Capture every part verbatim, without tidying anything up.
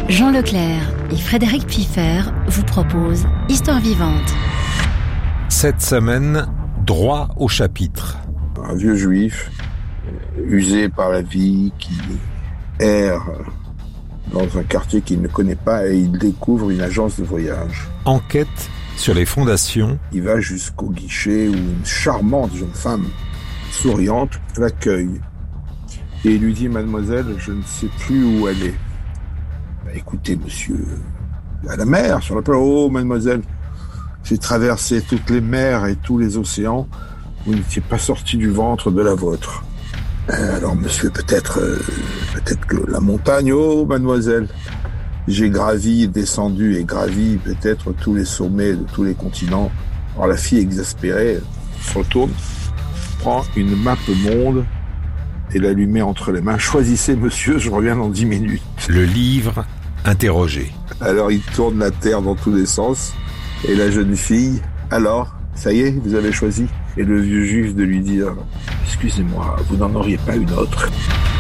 Jean Leclerc et Frédéric Piffer vous proposent Histoire vivante. Cette semaine, droit au chapitre. Un vieux juif, usé par la vie, qui erre dans un quartier qu'il ne connaît pas et il découvre une agence de voyage. Enquête sur les fondations. Il va jusqu'au guichet où une charmante jeune femme, souriante, l'accueille. Et il lui dit « Mademoiselle, je ne sais plus où elle est. » Bah, écoutez, monsieur, à la mer, sur la plage. Oh, mademoiselle, j'ai traversé toutes les mers et tous les océans. Vous n'étiez pas sorti du ventre de la vôtre. Euh, alors, monsieur, peut-être, euh, peut-être que la montagne. Oh, mademoiselle, j'ai gravi, descendu et gravi peut-être tous les sommets de tous les continents. Alors, la fille exaspérée se retourne, prend une map monde et la lui met entre les mains. Choisissez, monsieur, je reviens dans dix minutes. Le livre interrogé. Alors, il tourne la terre dans tous les sens. Et la jeune fille, alors, ça y est, vous avez choisi? Et le vieux juif de lui dire, excusez-moi, vous n'en auriez pas une autre?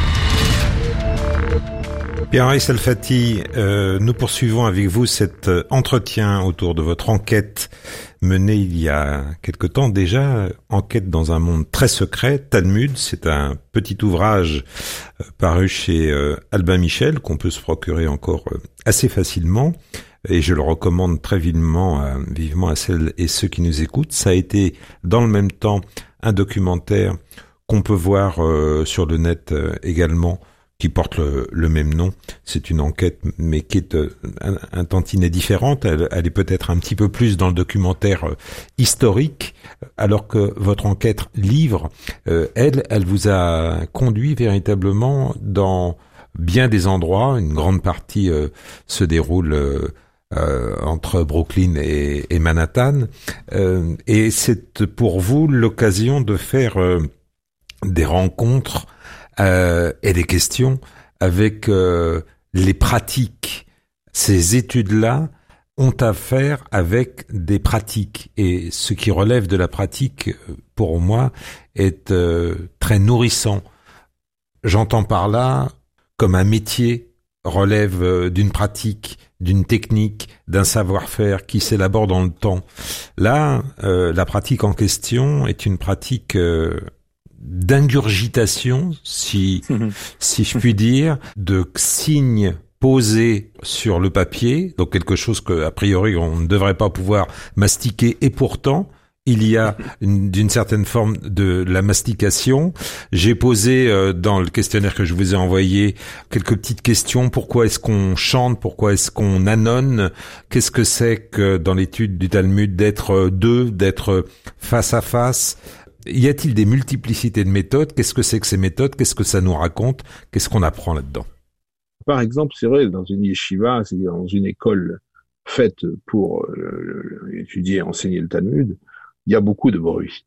Pierre-Henri Salfati, euh, nous poursuivons avec vous cet entretien autour de votre enquête menée il y a quelque temps déjà, enquête dans un monde très secret, Talmud. C'est un petit ouvrage euh, paru chez euh, Albin Michel qu'on peut se procurer encore euh, assez facilement et je le recommande très vivement, euh, vivement à celles et ceux qui nous écoutent. Ça a été dans le même temps un documentaire qu'on peut voir euh, sur le net euh, également, qui porte le, le même nom. C'est une enquête, mais qui est euh, un, un tantinet différente. Elle, elle est peut-être un petit peu plus dans le documentaire euh, historique, alors que votre enquête livre, euh, elle, elle vous a conduit véritablement dans bien des endroits. Une grande partie euh, se déroule euh, euh, entre Brooklyn et, et Manhattan. Euh, et c'est pour vous l'occasion de faire euh, des rencontres Euh, et des questions avec euh, les pratiques. Ces études-là ont à faire avec des pratiques. Et ce qui relève de la pratique, pour moi, est euh, très nourrissant. J'entends par là, comme un métier relève euh, d'une pratique, d'une technique, d'un savoir-faire qui s'élabore dans le temps. Là, euh, la pratique en question est une pratique euh, d'ingurgitation, si si je puis dire, de signes posés sur le papier, donc quelque chose que a priori on ne devrait pas pouvoir mastiquer, et pourtant il y a une, d'une certaine forme de la mastication. J'ai posé euh, dans le questionnaire que je vous ai envoyé quelques petites questions. Pourquoi est-ce qu'on chante? Pourquoi est-ce qu'on annonce? Qu'est-ce que c'est que dans l'étude du Talmud d'être deux, d'être face à face? Y a-t-il des multiplicités de méthodes? Qu'est-ce que c'est que ces méthodes? Qu'est-ce que ça nous raconte? Qu'est-ce qu'on apprend là-dedans? Par exemple, c'est vrai, dans une yeshiva, c'est-à-dire dans une école faite pour euh, étudier et enseigner le Talmud, il y a beaucoup de bruit.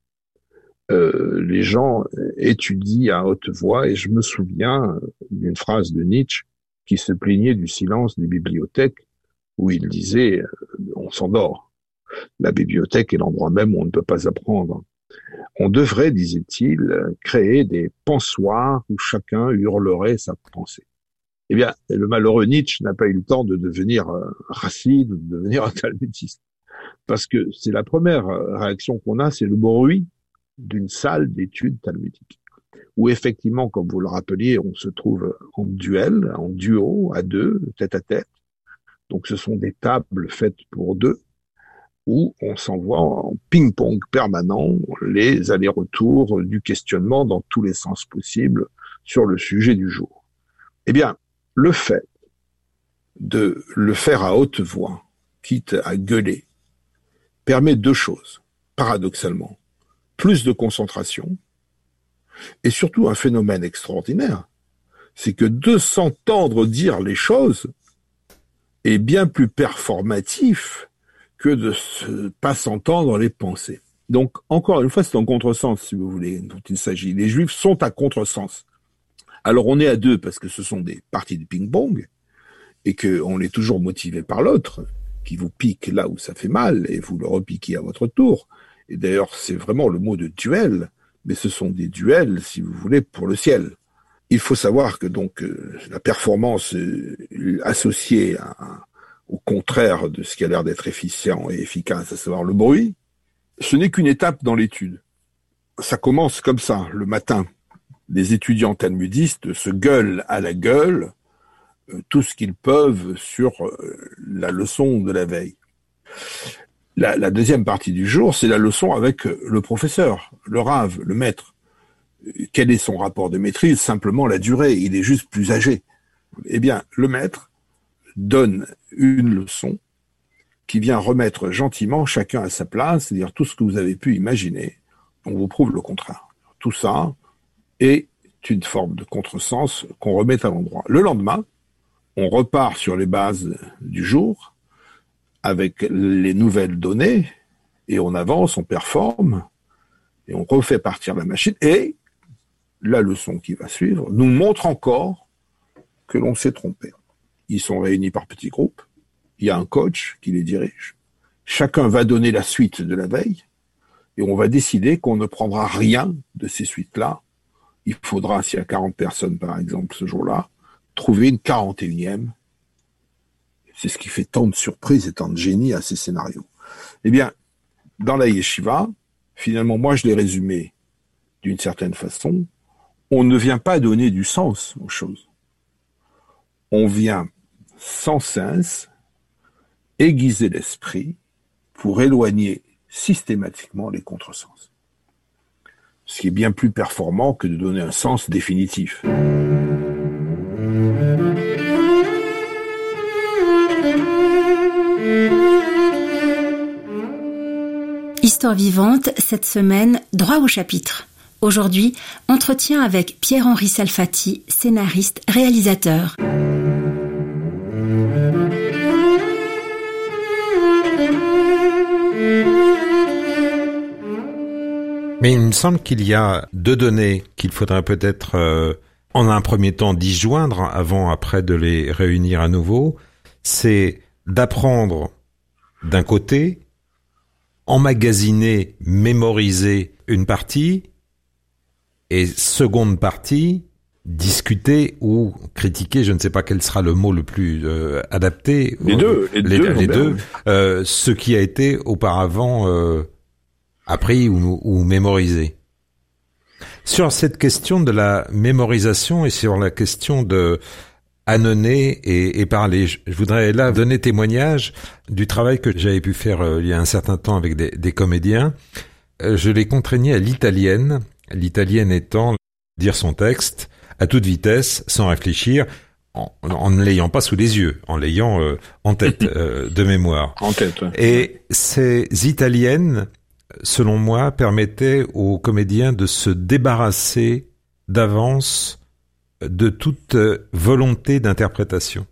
Euh, les gens étudient à haute voix, et je me souviens d'une phrase de Nietzsche qui se plaignait du silence des bibliothèques, où il disait euh, « on s'endort ». La bibliothèque est l'endroit même où on ne peut pas apprendre. On devrait, disait-il, créer des pensoirs où chacun hurlerait sa pensée. Eh bien, le malheureux Nietzsche n'a pas eu le temps de devenir racide ou de devenir un talmudiste. Parce que c'est la première réaction qu'on a, c'est le bruit d'une salle d'études talmudiques. Où effectivement, comme vous le rappeliez, on se trouve en duel, en duo, à deux, tête à tête. Donc ce sont des tables faites pour deux, où on s'envoie en ping-pong permanent les allers-retours du questionnement dans tous les sens possibles sur le sujet du jour. Eh bien, le fait de le faire à haute voix, quitte à gueuler, permet deux choses, paradoxalement. Plus de concentration, et surtout un phénomène extraordinaire, c'est que de s'entendre dire les choses est bien plus performatif que de ne pas s'entendre les pensées. Donc, encore une fois, c'est en contresens, si vous voulez, dont il s'agit. Les Juifs sont à contresens. Alors, on est à deux parce que ce sont des parties de ping-pong et qu'on est toujours motivé par l'autre, qui vous pique là où ça fait mal et vous le repiquez à votre tour. Et d'ailleurs, c'est vraiment le mot de duel, mais ce sont des duels, si vous voulez, pour le ciel. il faut savoir que donc euh, la performance euh, associée à, au contraire de ce qui a l'air d'être efficient et efficace, à savoir le bruit, ce n'est qu'une étape dans l'étude. Ça commence comme ça, le matin. Les étudiants talmudistes se gueulent à la gueule euh, tout ce qu'ils peuvent sur euh, la leçon de la veille. La, la deuxième partie du jour, c'est la leçon avec le professeur, le rave, le maître. Quel est son rapport de maîtrise? Simplement la durée, il est juste plus âgé. Eh bien, le maître donne une leçon qui vient remettre gentiment chacun à sa place, c'est-à-dire tout ce que vous avez pu imaginer, on vous prouve le contraire. Tout ça est une forme de contresens qu'on remet à l'endroit. Le lendemain, on repart sur les bases du jour, avec les nouvelles données, et on avance, on performe, et on refait partir la machine, et la leçon qui va suivre nous montre encore que l'on s'est trompé. Ils sont réunis par petits groupes, il y a un coach qui les dirige, chacun va donner la suite de la veille, et on va décider qu'on ne prendra rien de ces suites-là. Il faudra, s'il y a quarante personnes par exemple ce jour-là, trouver une quarante et unième. C'est ce qui fait tant de surprises et tant de génie à ces scénarios. Eh bien, dans la yeshiva, finalement, moi je l'ai résumé d'une certaine façon, on ne vient pas donner du sens aux choses. On vient sans cesse aiguiser l'esprit pour éloigner systématiquement les contresens. Ce qui est bien plus performant que de donner un sens définitif. Histoire vivante, cette semaine, droit au chapitre. Aujourd'hui, entretien avec Pierre-Henri Salfati, scénariste, réalisateur. Mais il me semble qu'il y a deux données qu'il faudrait peut-être, euh, en un premier temps, disjoindre avant, après, de les réunir à nouveau. C'est d'apprendre, d'un côté, emmagasiner, mémoriser une partie, et seconde partie, discuter ou critiquer, je ne sais pas quel sera le mot le plus euh, adapté. Les deux, les, les deux, les deux euh, ce qui a été auparavant euh, appris ou, ou mémorisé. Sur cette question de la mémorisation et sur la question de annoncer et, et parler, je, je voudrais là donner témoignage du travail que j'avais pu faire euh, il y a un certain temps avec des, des comédiens. Euh, je les contraignais à l'italienne, l'italienne étant dire son texte à toute vitesse, sans réfléchir, en, en ne l'ayant pas sous les yeux, en l'ayant euh, en tête, euh, de mémoire. En tête, ouais. Et ces italiennes, selon moi, permettaient aux comédiens de se débarrasser d'avance de toute volonté d'interprétation.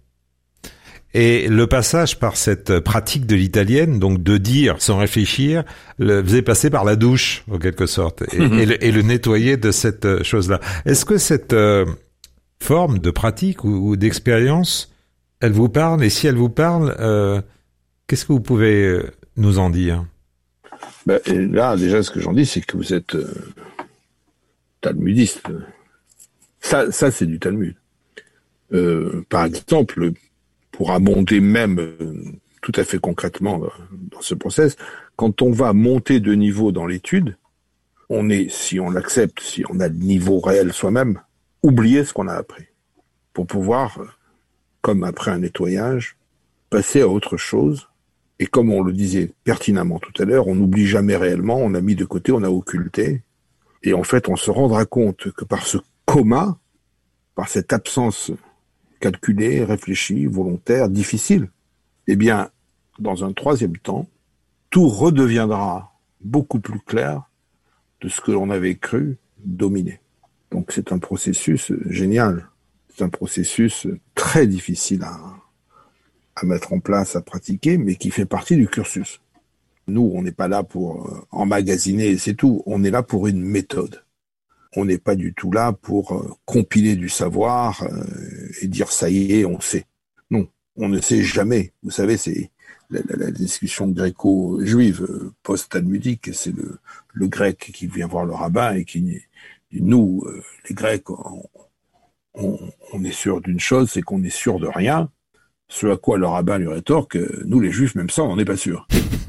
Et le passage par cette pratique de l'italienne, donc de dire sans réfléchir, le faisait passer par la douche, en quelque sorte, et, et, le, et le nettoyer de cette chose-là. Est-ce que cette euh, forme de pratique ou, ou d'expérience, elle vous parle? Et si elle vous parle, euh, qu'est-ce que vous pouvez nous en dire? Ben, et là, déjà, ce que j'en dis, c'est que vous êtes euh, talmudiste. Ça, ça c'est du Talmud. Euh, par exemple, pour abonder même euh, tout à fait concrètement euh, dans ce process, quand on va monter de niveau dans l'étude, on est, si on l'accepte, si on a le niveau réel soi-même, oublier ce qu'on a appris pour pouvoir, euh, comme après un nettoyage, passer à autre chose. Et comme on le disait pertinemment tout à l'heure, on n'oublie jamais réellement, on a mis de côté, on a occulté. Et en fait, on se rendra compte que par ce coma, par cette absence calculée, réfléchie, volontaire, difficile, eh bien, dans un troisième temps, tout redeviendra beaucoup plus clair de ce que l'on avait cru dominer. Donc c'est un processus génial. C'est un processus très difficile à, à mettre en place, à pratiquer, mais qui fait partie du cursus. Nous, on n'est pas là pour emmagasiner et c'est tout. On est là pour une méthode. On n'est pas du tout là pour euh, compiler du savoir euh, et dire ça y est, on sait. Non, on ne sait jamais. Vous savez, c'est la, la, la discussion gréco-juive euh, post-talmudique, c'est le, le grec qui vient voir le rabbin et qui dit, nous, euh, les Grecs, on, on, on est sûr d'une chose, c'est qu'on est sûr de rien, ce à quoi le rabbin lui rétorque que nous les juifs, même ça, on n'en est pas sûr.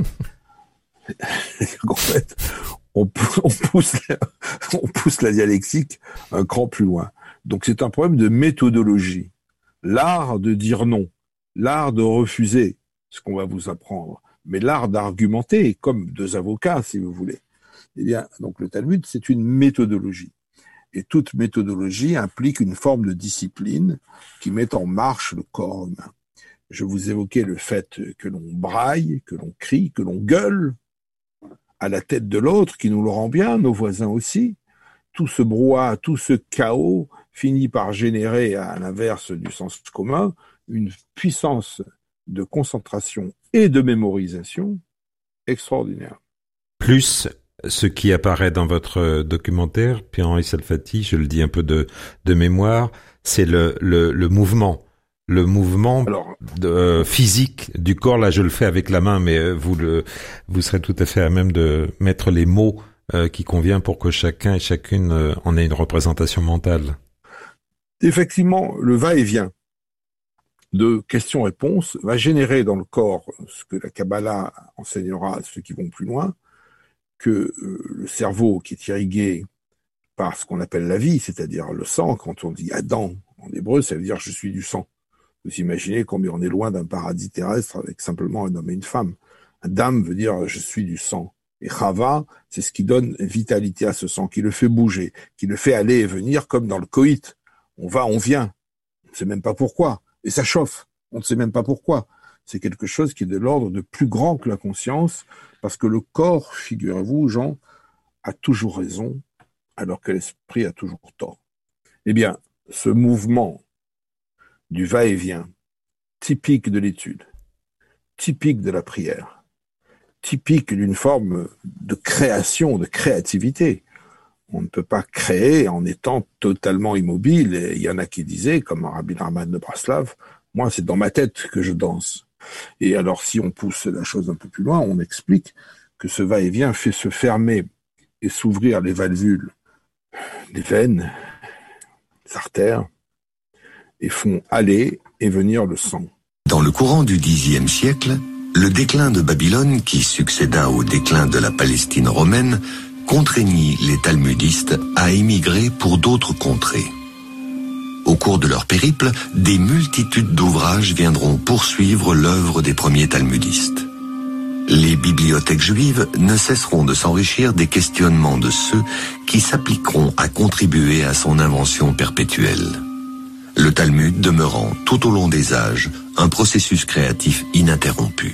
En fait, on, on, pousse la, on pousse la dialectique un cran plus loin. Donc c'est un problème de méthodologie. L'art de dire non, l'art de refuser ce qu'on va vous apprendre, mais l'art d'argumenter, comme deux avocats, si vous voulez. Eh bien, donc le Talmud, c'est une méthodologie. Et toute méthodologie implique une forme de discipline qui met en marche le corps humain. Je vous évoquais le fait que l'on braille, que l'on crie, que l'on gueule à la tête de l'autre, qui nous le rend bien, nos voisins aussi. Tout ce brouhaha, tout ce chaos finit par générer, à l'inverse du sens commun, une puissance de concentration et de mémorisation extraordinaire. Plus ce qui apparaît dans votre documentaire, Pierre-Henri Salfati, je le dis un peu de, de mémoire, c'est le, le, le mouvement. Le mouvement Alors, de, euh, physique du corps. Là, je le fais avec la main, mais euh, vous le, vous serez tout à fait à même de mettre les mots euh, qui conviennent pour que chacun et chacune euh, en ait une représentation mentale. Effectivement, le va-et-vient de questions-réponses va générer dans le corps ce que la Kabbalah enseignera à ceux qui vont plus loin, que euh, le cerveau qui est irrigué par ce qu'on appelle la vie, c'est-à-dire le sang, quand on dit Adam en hébreu, ça veut dire je suis du sang. Vous imaginez combien on est loin d'un paradis terrestre avec simplement un homme et une femme. Adam veut dire je suis du sang. Et Chava, c'est ce qui donne vitalité à ce sang, qui le fait bouger, qui le fait aller et venir comme dans le coït. On va, on vient. On ne sait même pas pourquoi. Et ça chauffe. On ne sait même pas pourquoi. C'est quelque chose qui est de l'ordre de plus grand que la conscience, parce que le corps, figurez-vous, Jean, a toujours raison, alors que l'esprit a toujours tort. Eh bien, ce mouvement du va-et-vient, typique de l'étude, typique de la prière, typique d'une forme de création, de créativité. On ne peut pas créer en étant totalement immobile. Et il y en a qui disaient, comme Rabbi Nachman de Braslav, moi c'est dans ma tête que je danse. Et alors si on pousse la chose un peu plus loin, on explique que ce va-et-vient fait se fermer et s'ouvrir les valvules, les veines, les artères, et font aller et venir le sang. Dans le courant du dixième siècle, le déclin de Babylone, qui succéda au déclin de la Palestine romaine, contraignit les talmudistes à émigrer pour d'autres contrées. Au cours de leur périple, des multitudes d'ouvrages viendront poursuivre l'œuvre des premiers talmudistes. Les bibliothèques juives ne cesseront de s'enrichir des questionnements de ceux qui s'appliqueront à contribuer à son invention perpétuelle. Le Talmud demeurant tout au long des âges un processus créatif ininterrompu.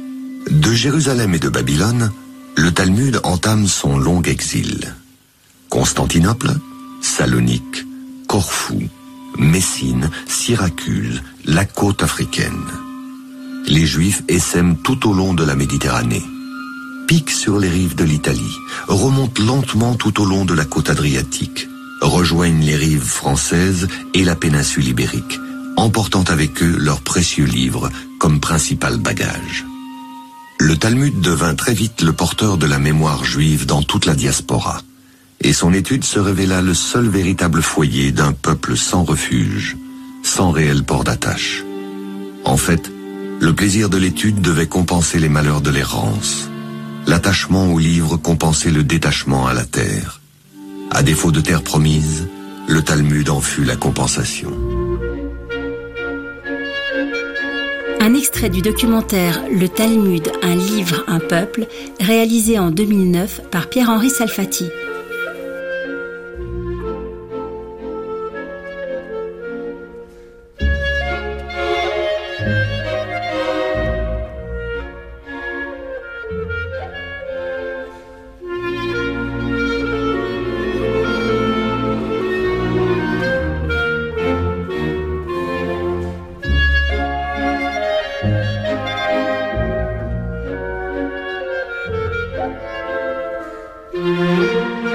De Jérusalem et de Babylone, le Talmud entame son long exil. Constantinople, Salonique, Corfou, Messine, Syracuse, la côte africaine. Les Juifs essaiment tout au long de la Méditerranée, piquent sur les rives de l'Italie, remontent lentement tout au long de la côte adriatique, rejoignent les rives françaises et la péninsule ibérique, emportant avec eux leurs précieux livres comme principal bagage. Le Talmud devint très vite le porteur de la mémoire juive dans toute la diaspora, et son étude se révéla le seul véritable foyer d'un peuple sans refuge, sans réel port d'attache. En fait, le plaisir de l'étude devait compenser les malheurs de l'errance. L'attachement au livre compensait le détachement à la terre. À défaut de terre promise, le Talmud en fut la compensation. Un extrait du documentaire Le Talmud, un livre, un peuple, réalisé en deux mille neuf par Pierre-Henri Salfati. Música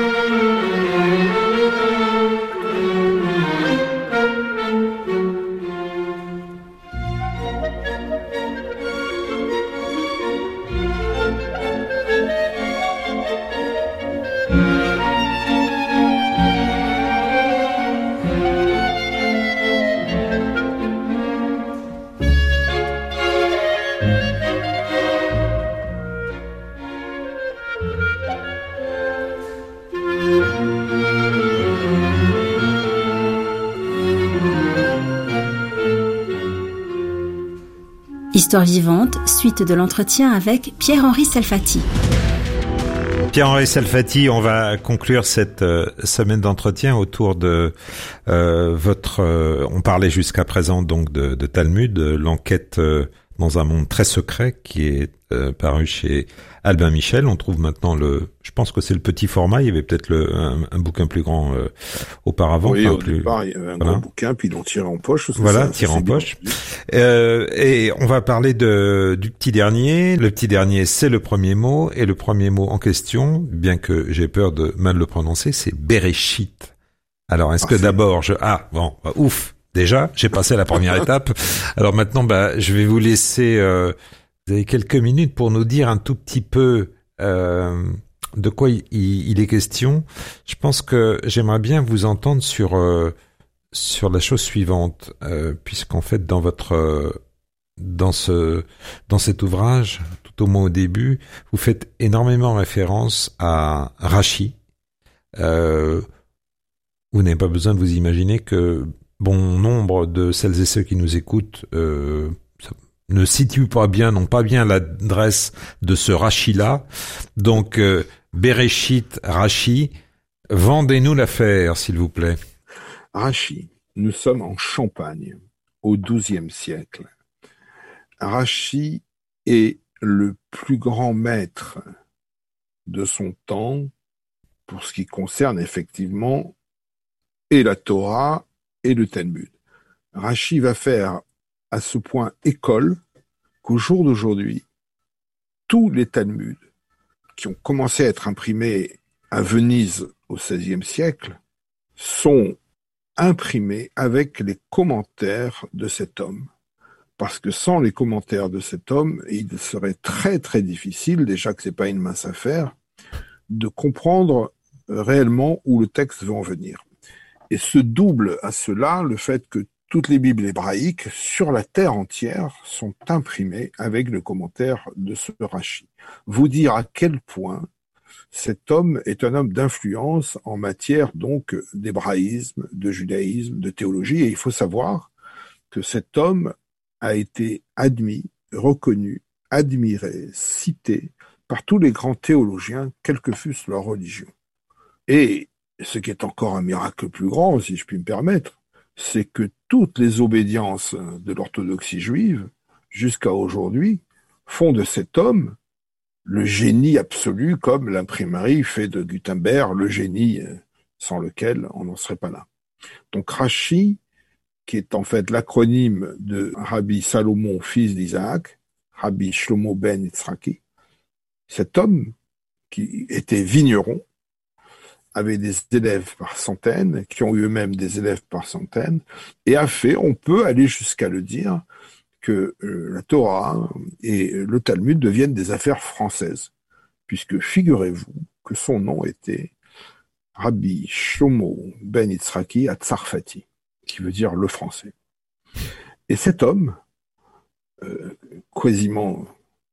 Histoire vivante, suite de l'entretien avec Pierre-Henri Salfati. Pierre-Henri Salfati, on va conclure cette euh, semaine d'entretien autour de euh, votre... Euh, on parlait jusqu'à présent donc de, de Talmud, de l'enquête euh, dans un monde très secret qui est euh, paru chez Albin Michel. On trouve maintenant le... Je pense que c'est le petit format, il y avait peut-être le, un, un bouquin plus grand euh, auparavant. Oui, enfin, au plus... départ, il y avait un voilà. gros bouquin, puis ils l'ont tiré en poche. Voilà, ça, tiré ça en poche. Euh, et on va parler de du petit dernier. Le petit dernier, c'est le premier mot. Et le premier mot en question, bien que j'ai peur de mal le prononcer, c'est Bereshit. Alors, est-ce Ah, que c'est... d'abord je... Ah, bon, bah, ouf, déjà, j'ai passé la première étape. Alors maintenant, bah, je vais vous laisser... Euh, vous avez quelques minutes pour nous dire un tout petit peu... Euh, de quoi il, il est question. Je pense que j'aimerais bien vous entendre sur euh, sur la chose suivante, euh, puisqu'en fait dans votre euh, dans ce dans cet ouvrage, tout au moins au début, vous faites énormément référence à Rashi. Euh, vous n'avez pas besoin de vous imaginer que bon nombre de celles et ceux qui nous écoutent euh, ne situent pas bien, n'ont pas bien l'adresse de ce Rashi-là. Donc euh, Bereshit, Rashi, vendez-nous l'affaire, s'il vous plaît. Rashi, nous sommes en Champagne, au douzième siècle. Rashi est le plus grand maître de son temps pour ce qui concerne effectivement et la Torah et le Talmud. Rashi va faire à ce point école qu'au jour d'aujourd'hui, tous les Talmuds qui ont commencé à être imprimés à Venise au seizième siècle sont imprimés avec les commentaires de cet homme. Parce que sans les commentaires de cet homme, il serait très très difficile, déjà que c'est pas une mince affaire, de comprendre réellement où le texte veut en venir. Et se double à cela le fait que toutes les Bibles hébraïques sur la terre entière sont imprimées avec le commentaire de ce Rashi. Vous dire à quel point cet homme est un homme d'influence en matière donc d'hébraïsme, de judaïsme, de théologie. Et il faut savoir que cet homme a été admis, reconnu, admiré, cité par tous les grands théologiens, quelle que fût leur religion. Et ce qui est encore un miracle plus grand, si je puis me permettre, c'est que toutes les obédiences de l'orthodoxie juive, jusqu'à aujourd'hui, font de cet homme le génie absolu, comme l'imprimerie fait de Gutenberg le génie sans lequel on n'en serait pas là. Donc Rashi, qui est en fait l'acronyme de Rabbi Salomon, fils d'Isaac, Rabbi Shlomo ben Yitzhaki, cet homme qui était vigneron, avait des élèves par centaines, qui ont eu eux-mêmes des élèves par centaines, et a fait, on peut aller jusqu'à le dire, que euh, la Torah et le Talmud deviennent des affaires françaises, puisque figurez-vous que son nom était Rabbi Shlomo ben Yitzhaki Atzarfati, qui veut dire le français. Et cet homme, euh, quasiment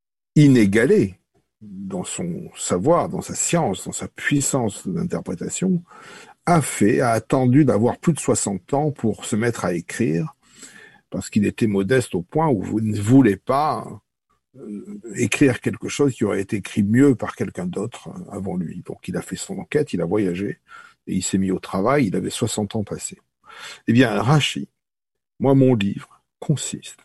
inégalé dans son savoir, dans sa science, dans sa puissance d'interprétation, a fait, a attendu d'avoir plus de soixante ans pour se mettre à écrire, parce qu'il était modeste au point où vous ne voulez pas euh, écrire quelque chose qui aurait été écrit mieux par quelqu'un d'autre avant lui. Donc il a fait son enquête, il a voyagé, et il s'est mis au travail, il avait soixante ans passés. Eh bien, Rashi, moi mon livre consiste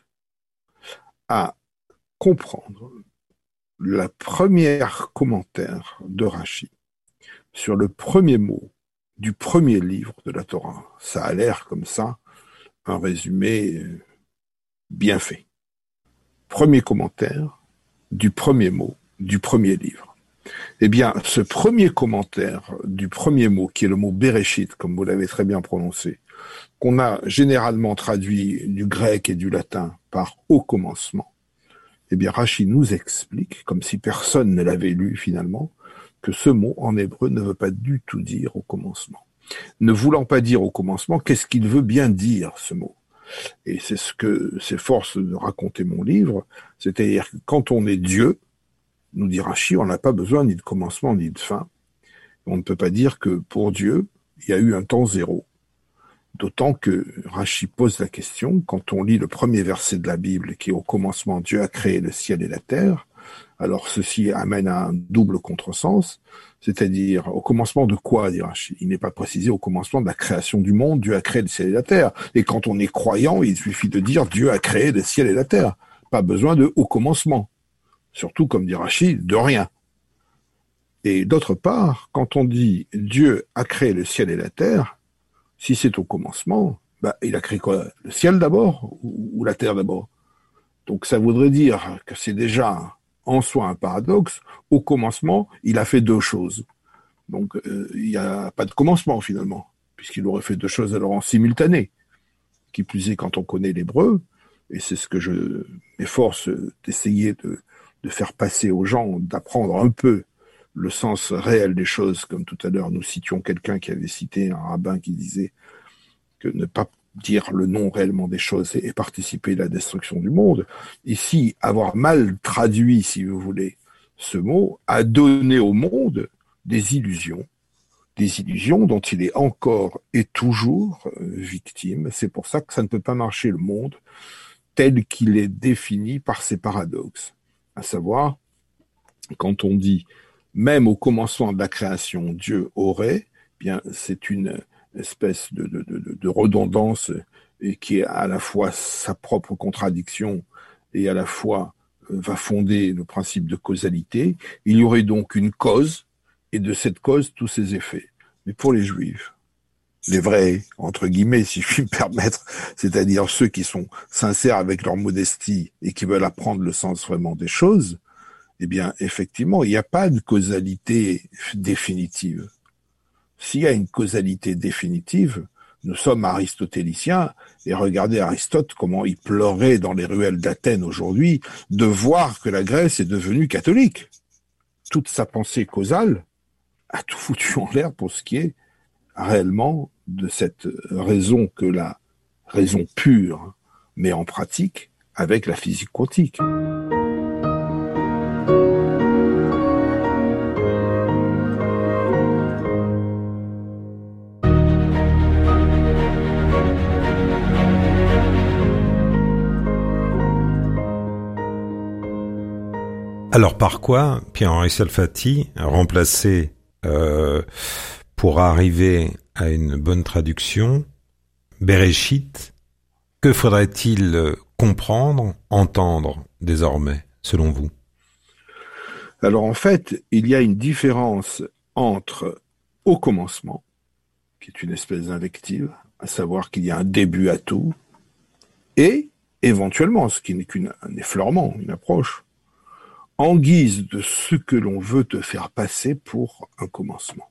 à comprendre la première commentaire de Rashi sur le premier mot du premier livre de la Torah. Ça a l'air comme ça, un résumé bien fait. Premier commentaire du premier mot du premier livre. Eh bien, ce premier commentaire du premier mot, qui est le mot Bereshit, comme vous l'avez très bien prononcé, qu'on a généralement traduit du grec et du latin par « au commencement », eh bien, Rashi nous explique, comme si personne ne l'avait lu finalement, que ce mot en hébreu ne veut pas du tout dire « au commencement ». Ne voulant pas dire « au commencement », qu'est-ce qu'il veut bien dire, ce mot ? Et c'est ce que s'efforce de raconter mon livre, c'est-à-dire que quand on est Dieu, nous dit Rashi, on n'a pas besoin ni de commencement ni de fin. On ne peut pas dire que pour Dieu, il y a eu un temps zéro. D'autant que Rashi pose la question, quand on lit le premier verset de la Bible, qui est « Au commencement, Dieu a créé le ciel et la terre », alors ceci amène à un double contresens, c'est-à-dire au commencement de quoi, dit Rashi ? Il n'est pas précisé au commencement de la création du monde, Dieu a créé le ciel et la terre. Et quand on est croyant, il suffit de dire Dieu a créé le ciel et la terre. Pas besoin de au commencement. Surtout, comme dit Rashi, de rien. Et d'autre part, quand on dit Dieu a créé le ciel et la terre, si c'est au commencement, bah, il a créé quoi ? Le ciel d'abord ou, ou la terre d'abord ? Donc ça voudrait dire que c'est déjà en soi un paradoxe. Au commencement, il a fait deux choses. Donc euh, il n'y a pas de commencement finalement, puisqu'il aurait fait deux choses alors en simultané. Qui plus est quand on connaît l'hébreu, et c'est ce que je m'efforce d'essayer de, de faire passer aux gens, d'apprendre un peu le sens réel des choses, comme tout à l'heure nous citions quelqu'un qui avait cité un rabbin qui disait que ne pas dire le nom réellement des choses et participer à la destruction du monde. Ici, avoir mal traduit, si vous voulez, ce mot, a donné au monde des illusions, des illusions dont il est encore et toujours victime. C'est pour ça que ça ne peut pas marcher le monde tel qu'il est défini par ces paradoxes. À savoir, quand on dit même au commencement de la création, Dieu aurait, bien c'est une espèce de, de, de, de redondance et qui est à la fois sa propre contradiction et à la fois euh, va fonder le principe de causalité. Il y aurait donc une cause et de cette cause tous ses effets. Mais pour les Juifs, les vrais, entre guillemets, si je puis me permettre, c'est-à-dire ceux qui sont sincères avec leur modestie et qui veulent apprendre le sens vraiment des choses, eh bien, effectivement, il n'y a pas de causalité définitive. S'il y a une causalité définitive, nous sommes aristotéliciens, et regardez Aristote, comment il pleurait dans les ruelles d'Athènes aujourd'hui de voir que la Grèce est devenue catholique. Toute sa pensée causale a tout foutu en l'air pour ce qui est réellement de cette raison que la raison pure met en pratique avec la physique quantique. Alors par quoi Pierre-Henri Salfati a remplacé, euh, pour arriver à une bonne traduction, Bereshit, que faudrait-il comprendre, entendre désormais, selon vous ? Alors en fait, il y a une différence entre au commencement, qui est une espèce d'invective, à savoir qu'il y a un début à tout, et éventuellement, ce qui n'est qu'un effleurement, une approche, en guise de ce que l'on veut te faire passer pour un commencement.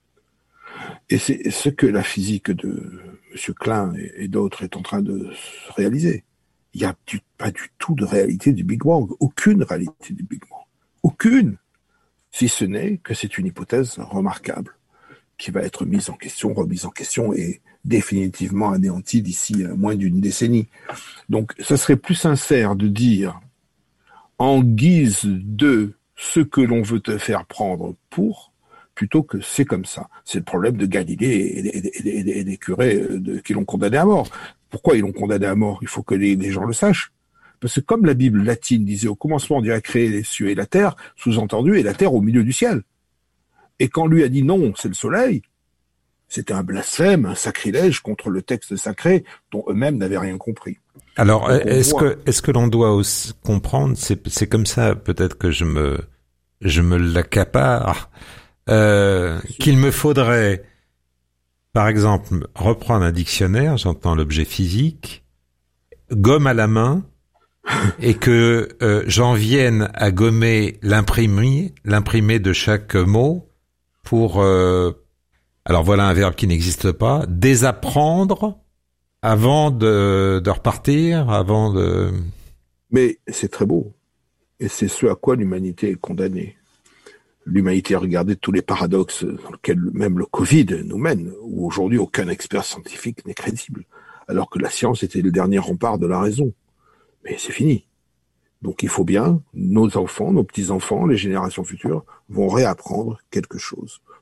Et c'est ce que la physique de M. Klein et d'autres est en train de réaliser. Il n'y a du, pas du tout de réalité du Big Bang, aucune réalité du Big Bang, aucune, si ce n'est que c'est une hypothèse remarquable qui va être mise en question, remise en question et définitivement anéantie d'ici moins d'une décennie. Donc, ça serait plus sincère de dire en guise de ce que l'on veut te faire prendre pour, plutôt que c'est comme ça. C'est le problème de Galilée et des, et des, et des curés de, qui l'ont condamné à mort. Pourquoi ils l'ont condamné à mort ? Il faut que les, les gens le sachent. Parce que comme la Bible latine disait au commencement Dieu a créé les cieux et la terre, sous-entendu, et la terre au milieu du ciel. Et quand lui a dit non, c'est le soleil, c'était un blasphème, un sacrilège contre le texte sacré dont eux-mêmes n'avaient rien compris. Alors, est-ce voit... que est-ce que l'on doit aussi comprendre, c'est c'est comme ça peut-être que je me je me l'accapare, euh, qu'il me faudrait, par exemple, reprendre un dictionnaire, j'entends l'objet physique, gomme à la main, et que euh, j'en vienne à gommer l'imprimé, l'imprimé de chaque mot pour, euh, alors voilà un verbe qui n'existe pas, désapprendre avant de, de repartir, avant de... Mais c'est très beau. Et c'est ce à quoi l'humanité est condamnée. L'humanité a regardé tous les paradoxes dans lesquels même le Covid nous mène, où aujourd'hui aucun expert scientifique n'est crédible, alors que la science était le dernier rempart de la raison. Mais c'est fini. Donc il faut bien, nos enfants, nos petits-enfants, les générations futures, vont réapprendre quelque chose.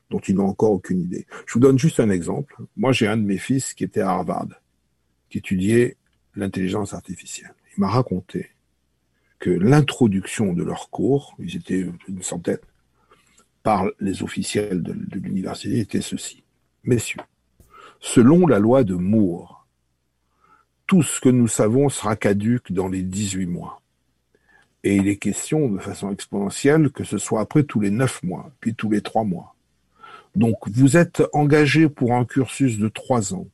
dont ils n'ont encore aucune idée. Je vous donne juste un exemple. Moi, j'ai un de mes fils qui était à Harvard, qui étudiait l'intelligence artificielle. Il m'a raconté que l'introduction de leur cours, ils étaient une centaine, par les officiels de, de l'université, était ceci. Messieurs, selon la loi de Moore, tout ce que nous savons sera caduque dans les dix-huit mois. Et il est question, de façon exponentielle, que ce soit après tous les neuf mois, puis tous les trois mois. Donc, vous êtes engagé pour un cursus de trois ans,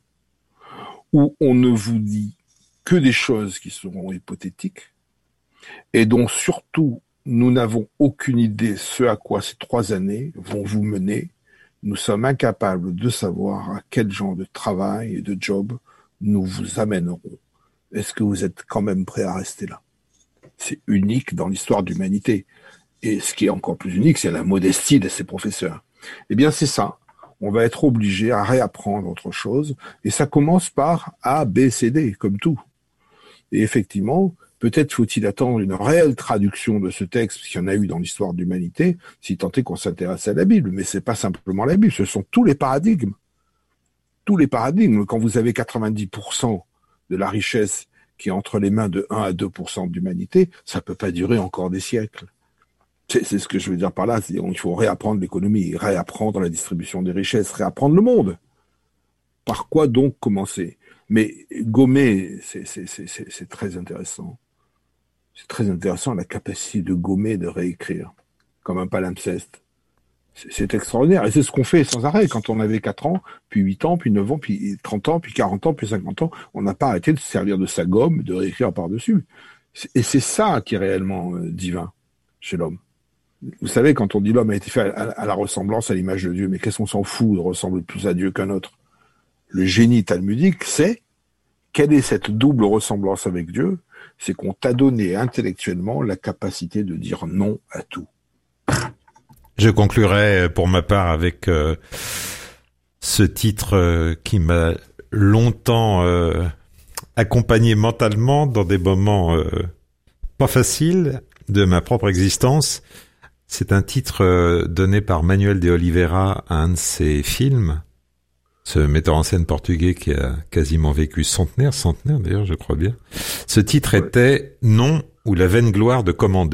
où on ne vous dit que des choses qui seront hypothétiques, et dont surtout, nous n'avons aucune idée ce à quoi ces trois années vont vous mener. Nous sommes incapables de savoir à quel genre de travail et de job nous vous amènerons. Est-ce que vous êtes quand même prêt à rester là? C'est unique dans l'histoire de l'humanité. Et ce qui est encore plus unique, c'est la modestie de ces professeurs. Eh bien, c'est ça. On va être obligé à réapprendre autre chose. Et ça commence par A, B, C, D, comme tout. Et effectivement, peut-être faut-il attendre une réelle traduction de ce texte, parce qu'il y en a eu dans l'histoire de l'humanité, si tant est qu'on s'intéresse à la Bible. Mais c'est pas simplement la Bible, ce sont tous les paradigmes. Tous les paradigmes. Quand vous avez quatre-vingt-dix pour cent de la richesse qui est entre les mains de un à deux pour cent de l'humanité, ça peut pas durer encore des siècles. C'est, c'est ce que je veux dire par là. C'est, il faut réapprendre l'économie, réapprendre la distribution des richesses, réapprendre le monde. Par quoi donc commencer? Mais gommer, c'est, c'est, c'est, c'est, c'est très intéressant. C'est très intéressant, la capacité de gommer, de réécrire, comme un palimpseste. C'est, c'est extraordinaire. Et c'est ce qu'on fait sans arrêt. Quand on avait quatre ans, puis huit ans, puis neuf ans, puis trente ans, puis quarante ans, puis cinquante ans, on n'a pas arrêté de se servir de sa gomme, de réécrire par-dessus. Et c'est ça qui est réellement euh, divin chez l'homme. Vous savez, quand on dit l'homme a été fait à, à, à la ressemblance, à l'image de Dieu, mais qu'est-ce qu'on s'en fout de ressembler plus à Dieu qu'un autre? Le génie talmudique, c'est quelle est cette double ressemblance avec Dieu? C'est qu'on t'a donné intellectuellement la capacité de dire non à tout. Je conclurai pour ma part avec euh, ce titre euh, qui m'a longtemps euh, accompagné mentalement dans des moments euh, pas faciles de ma propre existence. C'est un titre euh, donné par Manuel de Oliveira à un de ses films, ce metteur en scène portugais qui a quasiment vécu centenaire, centenaire d'ailleurs, je crois bien. Ce titre était « Non ou la vaine gloire de commander ».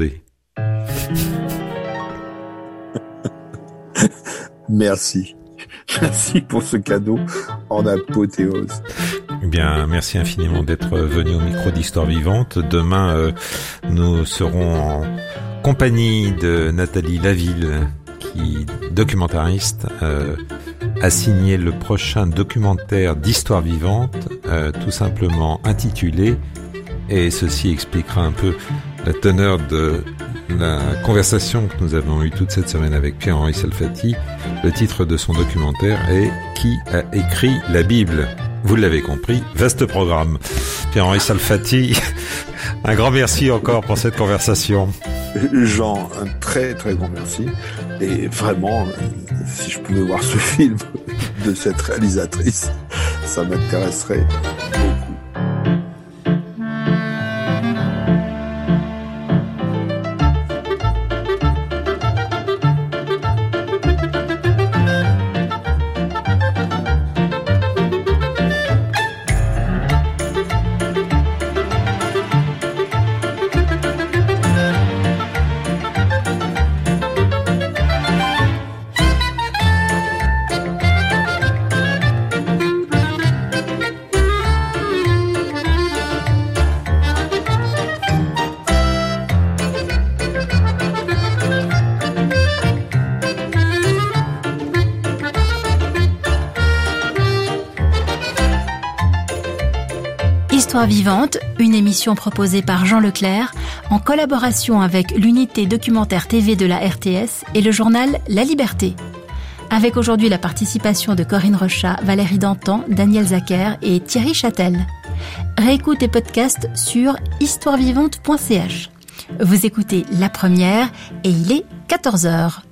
Merci. Merci pour ce cadeau en apothéose. Eh bien, merci infiniment d'être venu au micro d'Histoire Vivante. Demain, euh, nous serons en compagnie de Nathalie Laville, qui, documentariste, euh, a signé le prochain documentaire d'Histoire Vivante, euh, tout simplement intitulé, et ceci expliquera un peu la teneur de la conversation que nous avons eue toute cette semaine avec Pierre-Henri Salfati. Le titre de son documentaire est « Qui a écrit la Bible ?» Vous l'avez compris, vaste programme. Pierre-Henri Salfati, un grand merci encore pour cette conversation. Jean, un très très grand merci. Et vraiment, si je pouvais voir ce film de cette réalisatrice, ça m'intéresserait beaucoup. Histoire vivante, une émission proposée par Jean Leclerc en collaboration avec l'unité documentaire T V de la R T S et le journal La Liberté. Avec aujourd'hui la participation de Corinne Rechat, Valérie Dantan, Daniel Zacher et Thierry Châtel. Réécoute et podcast sur histoire vivante point c h. Vous écoutez La Première et il est quatorze heures.